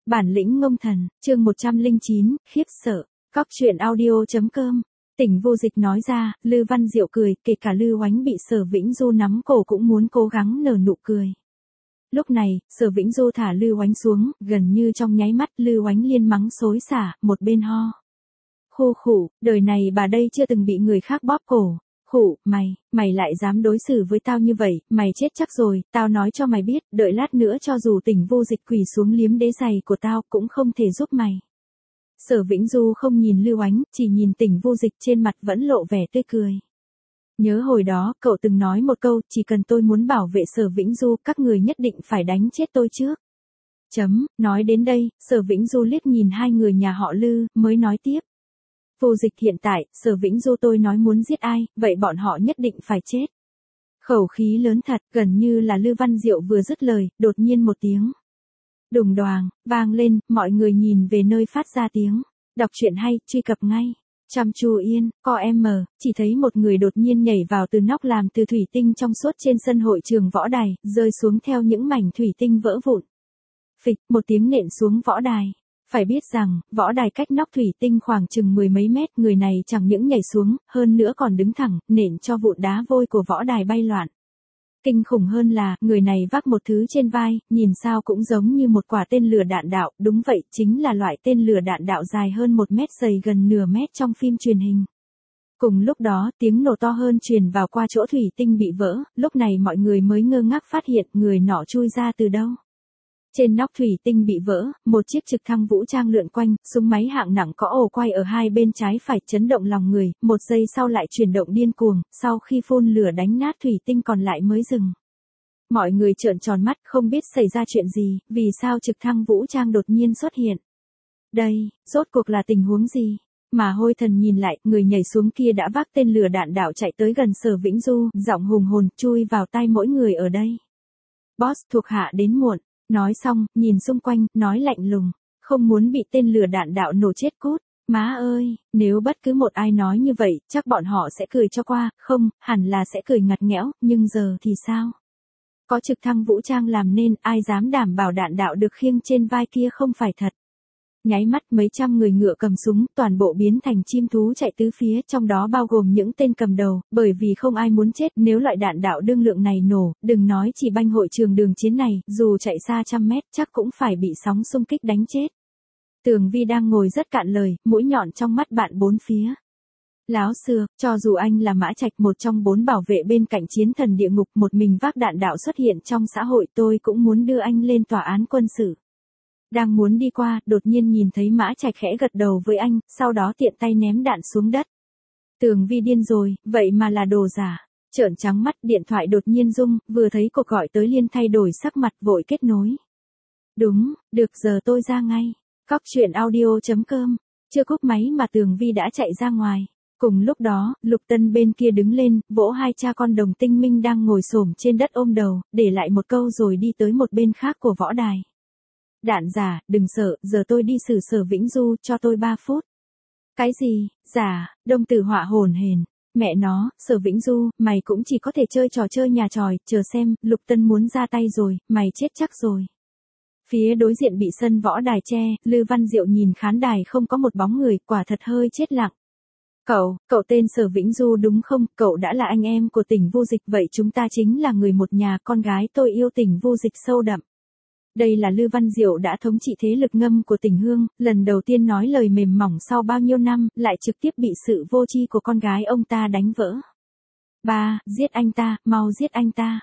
Bản lĩnh ngông thần, chương 109, khiếp sợ. Cóc truyện audio.com. Tỉnh Vô Dịch nói ra, Lư Văn Diệu cười, kể cả Lư Oánh bị Sở Vĩnh Du nắm cổ cũng muốn cố gắng nở nụ cười. Lúc này, Sở Vĩnh Du thả Lư Oánh xuống, gần như trong nháy mắt Lư Oánh liên mắng xối xả, một bên ho. Khô khủ, đời này bà đây chưa từng bị người khác bóp cổ. Khủ, mày lại dám đối xử với tao như vậy, mày chết chắc rồi, tao nói cho mày biết, đợi lát nữa cho dù Tỉnh Vô Dịch quỳ xuống liếm đế giày của tao cũng không thể giúp mày. Sở Vĩnh Du không nhìn Lư Oánh, chỉ nhìn Tỉnh Vô Dịch trên mặt vẫn lộ vẻ tươi cười. Nhớ hồi đó, cậu từng nói một câu, chỉ cần tôi muốn bảo vệ Sở Vĩnh Du, các người nhất định phải đánh chết tôi trước. Nói đến đây, Sở Vĩnh Du liếc nhìn hai người nhà họ Lư, mới nói tiếp. Vô Dịch hiện tại, Sở Vĩnh Du tôi nói muốn giết ai, vậy bọn họ nhất định phải chết. Khẩu khí lớn thật, gần như là Lư Văn Diệu vừa dứt lời, đột nhiên một tiếng đùng đoàng, vang lên, mọi người nhìn về nơi phát ra tiếng. Đọc truyện hay, truy cập ngay. Chăm chú yên, chỉ thấy một người đột nhiên nhảy vào từ nóc làm từ thủy tinh trong suốt trên sân hội trường võ đài, rơi xuống theo những mảnh thủy tinh vỡ vụn. Phịch, một tiếng nện xuống võ đài. Phải biết rằng, võ đài cách nóc thủy tinh khoảng chừng mười mấy mét, người này chẳng những nhảy xuống, hơn nữa còn đứng thẳng, nện cho vụn đá vôi của võ đài bay loạn. Kinh khủng hơn là, người này vác một thứ trên vai, nhìn sao cũng giống như một quả tên lửa đạn đạo, đúng vậy, chính là loại tên lửa đạn đạo dài hơn 1 mét dày gần nửa mét trong phim truyền hình. Cùng lúc đó, tiếng nổ to hơn truyền vào qua chỗ thủy tinh bị vỡ, lúc này mọi người mới ngơ ngác phát hiện người nọ chui ra từ đâu. Trên nóc thủy tinh bị vỡ, một chiếc trực thăng vũ trang lượn quanh, súng máy hạng nặng có ổ quay ở hai bên trái phải chấn động lòng người, một giây sau lại chuyển động điên cuồng, sau khi phun lửa đánh nát thủy tinh còn lại mới dừng. Mọi người trợn tròn mắt không biết xảy ra chuyện gì, vì sao trực thăng vũ trang đột nhiên xuất hiện. Đây, rốt cuộc là tình huống gì? Mà Hôi Thần nhìn lại, người nhảy xuống kia đã vác tên lửa đạn đạo chạy tới gần Sở Vĩnh Du, giọng hùng hồn chui vào tai mỗi người ở đây. Boss thuộc hạ đến muộn. Nói xong, nhìn xung quanh, nói lạnh lùng, không muốn bị tên lửa đạn đạo nổ chết cút. Má ơi, nếu bất cứ một ai nói như vậy, chắc bọn họ sẽ cười cho qua, không, hẳn là sẽ cười ngặt nghẽo, nhưng giờ thì sao? Có trực thăng vũ trang làm nên, ai dám đảm bảo đạn đạo được khiêng trên vai kia không phải thật. Nháy mắt mấy trăm người ngựa cầm súng, toàn bộ biến thành chim thú chạy tứ phía, trong đó bao gồm những tên cầm đầu, bởi vì không ai muốn chết, nếu loại đạn đạo đương lượng này nổ, đừng nói chỉ banh hội trường đường chiến này, dù chạy xa trăm mét chắc cũng phải bị sóng xung kích đánh chết. Tường Vi đang ngồi rất cạn lời, mũi nhọn trong mắt bạn bốn phía. Láo xưa, cho dù anh là Mã Trạch một trong 4 bảo vệ bên cạnh chiến thần địa ngục, một mình vác đạn đạo xuất hiện trong xã hội, tôi cũng muốn đưa anh lên tòa án quân sự. Đang muốn đi qua, đột nhiên nhìn thấy Mã Trạch khẽ gật đầu với anh, sau đó tiện tay ném đạn xuống đất. Tường Vi điên rồi, vậy mà là đồ giả. Trợn trắng mắt, điện thoại đột nhiên rung, vừa thấy cuộc gọi tới liền thay đổi sắc mặt vội kết nối. Đúng, được giờ tôi ra ngay. Cóc truyện audio.com. Chưa cúp máy mà Tường Vi đã chạy ra ngoài. Cùng lúc đó, Lục Tân bên kia đứng lên, vỗ hai cha con Đồng Tinh Minh đang ngồi xổm trên đất ôm đầu, để lại một câu rồi đi tới một bên khác của võ đài. Đạn giả, đừng sợ, giờ tôi đi xử Sở Vĩnh Du, cho tôi 3 phút. Cái gì, giả, Đông Tử Họa hổn hển. Mẹ nó, Sở Vĩnh Du, mày cũng chỉ có thể chơi trò chơi nhà tròi, chờ xem, Lục Tân muốn ra tay rồi, mày chết chắc rồi. Phía đối diện bị sân võ đài che, Lư Văn Diệu nhìn khán đài không có một bóng người, quả thật hơi chết lặng. Cậu tên Sở Vĩnh Du đúng không, cậu đã là anh em của Tỉnh Vô Dịch, vậy chúng ta chính là người một nhà, con gái tôi yêu Tỉnh Vô Dịch sâu đậm. Đây là Lư Văn Diệu đã thống trị thế lực ngâm của Tỉnh Hương, lần đầu tiên nói lời mềm mỏng sau bao nhiêu năm, lại trực tiếp bị sự vô tri của con gái ông ta đánh vỡ. Ba, giết anh ta, mau giết anh ta.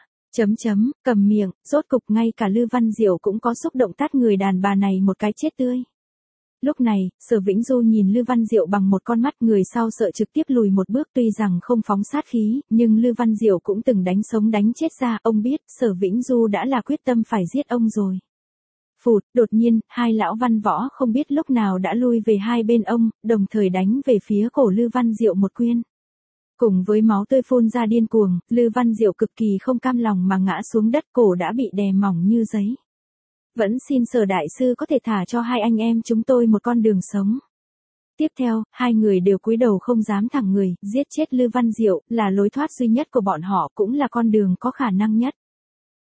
Cầm miệng, rốt cục ngay cả Lư Văn Diệu cũng có xúc động tát người đàn bà này một cái chết tươi. Lúc này, Sở Vĩnh Du nhìn Lư Văn Diệu bằng một con mắt, người sau sợ trực tiếp lùi một bước, tuy rằng không phóng sát khí, nhưng Lư Văn Diệu cũng từng đánh sống đánh chết ra, ông biết, Sở Vĩnh Du đã là quyết tâm phải giết ông rồi. Phụt, đột nhiên, hai lão văn võ không biết lúc nào đã lui về hai bên ông, đồng thời đánh về phía cổ Lư Văn Diệu một quyền. Cùng với máu tươi phun ra điên cuồng, Lư Văn Diệu cực kỳ không cam lòng mà ngã xuống đất, cổ đã bị đè mỏng như giấy. Vẫn xin Sở đại sư có thể thả cho hai anh em chúng tôi một con đường sống. Tiếp theo, hai người đều cúi đầu không dám thẳng người, giết chết Lư Văn Diệu là lối thoát duy nhất của bọn họ, cũng là con đường có khả năng nhất.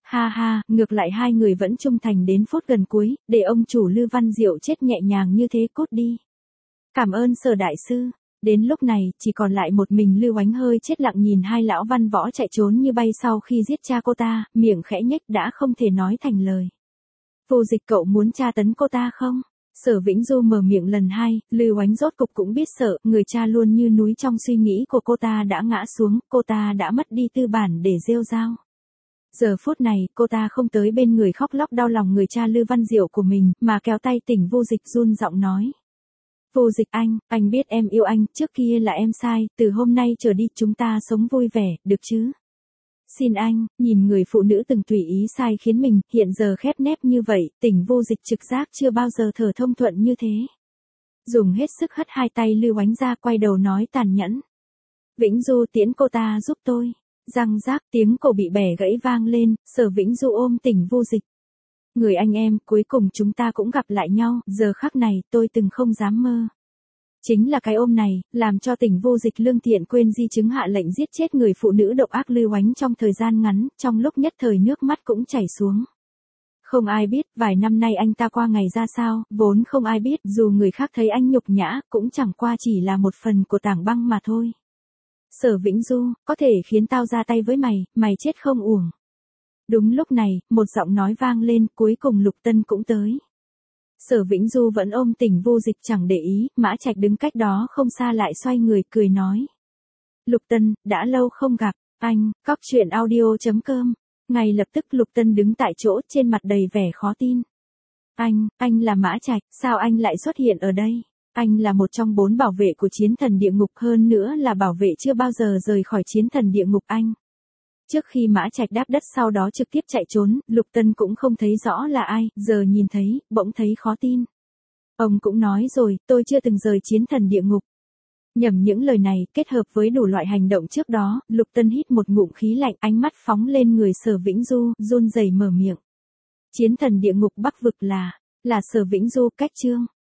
Ha ha, ngược lại hai người vẫn trung thành đến phút gần cuối, để ông chủ Lư Văn Diệu chết nhẹ nhàng như thế cút đi. Cảm ơn Sở đại sư. Đến lúc này, chỉ còn lại một mình Lưu Ánh hơi chết lặng nhìn hai lão văn võ chạy trốn như bay sau khi giết cha cô ta, miệng khẽ nhếch đã không thể nói thành lời. Vô Dịch cậu muốn tra tấn cô ta không? Sở Vĩnh Du mở miệng lần hai, Lưu Ánh rốt cục cũng biết sợ, người cha luôn như núi trong suy nghĩ của cô ta đã ngã xuống, cô ta đã mất đi tư bản để rêu rao. Giờ phút này, cô ta không tới bên người khóc lóc đau lòng người cha Lư Văn Diệu của mình, mà kéo tay Tỉnh Vô Dịch run giọng nói. Vô Dịch anh biết em yêu anh, trước kia là em sai, từ hôm nay trở đi chúng ta sống vui vẻ, được chứ? Xin anh, nhìn người phụ nữ từng tùy ý sai khiến mình, hiện giờ khép nép như vậy, Tỉnh Vô Dịch trực giác chưa bao giờ thở thông thuận như thế. Dùng hết sức hất hai tay Lưu Ánh ra quay đầu nói tàn nhẫn. Vĩnh Du tiễn cô ta giúp tôi. Răng rác tiếng cổ bị bẻ gãy vang lên, Sở Vĩnh Du ôm Tỉnh Vô Dịch. Người anh em, cuối cùng chúng ta cũng gặp lại nhau, giờ khắc này tôi từng không dám mơ. Chính là cái ôm này, làm cho Tỉnh Vô Dịch lương thiện quên di chứng hạ lệnh giết chết người phụ nữ độc ác Lưu Ánh trong thời gian ngắn, trong lúc nhất thời nước mắt cũng chảy xuống. Không ai biết, vài năm nay anh ta qua ngày ra sao, vốn không ai biết, dù người khác thấy anh nhục nhã, cũng chẳng qua chỉ là một phần của tảng băng mà thôi. Sở Vĩnh Du, có thể khiến tao ra tay với mày chết không uổng. Đúng lúc này, một giọng nói vang lên, cuối cùng Lục Tân cũng tới. Sở Vĩnh Du vẫn ôm Tỉnh Vô Dịch chẳng để ý, Mã Trạch đứng cách đó không xa lại xoay người cười nói. Lục Tân, đã lâu không gặp, anh, cóc truyện audio.com. Ngay lập tức Lục Tân đứng tại chỗ trên mặt đầy vẻ khó tin. Anh là Mã Trạch, sao anh lại xuất hiện ở đây? Anh là một trong 4 bảo vệ của chiến thần địa ngục, hơn nữa là bảo vệ chưa bao giờ rời khỏi chiến thần địa ngục anh. Trước khi Mã Trạch đáp đất sau đó trực tiếp chạy trốn, Lục Tân cũng không thấy rõ là ai, giờ nhìn thấy, bỗng thấy khó tin. Ông cũng nói rồi, tôi chưa từng rời chiến thần địa ngục. Nhầm những lời này, kết hợp với đủ loại hành động trước đó, Lục Tân hít một ngụm khí lạnh, ánh mắt phóng lên người Sở Vĩnh Du, run rẩy mở miệng. Chiến thần địa ngục Bắc vực là Sở Vĩnh Du, cách chương.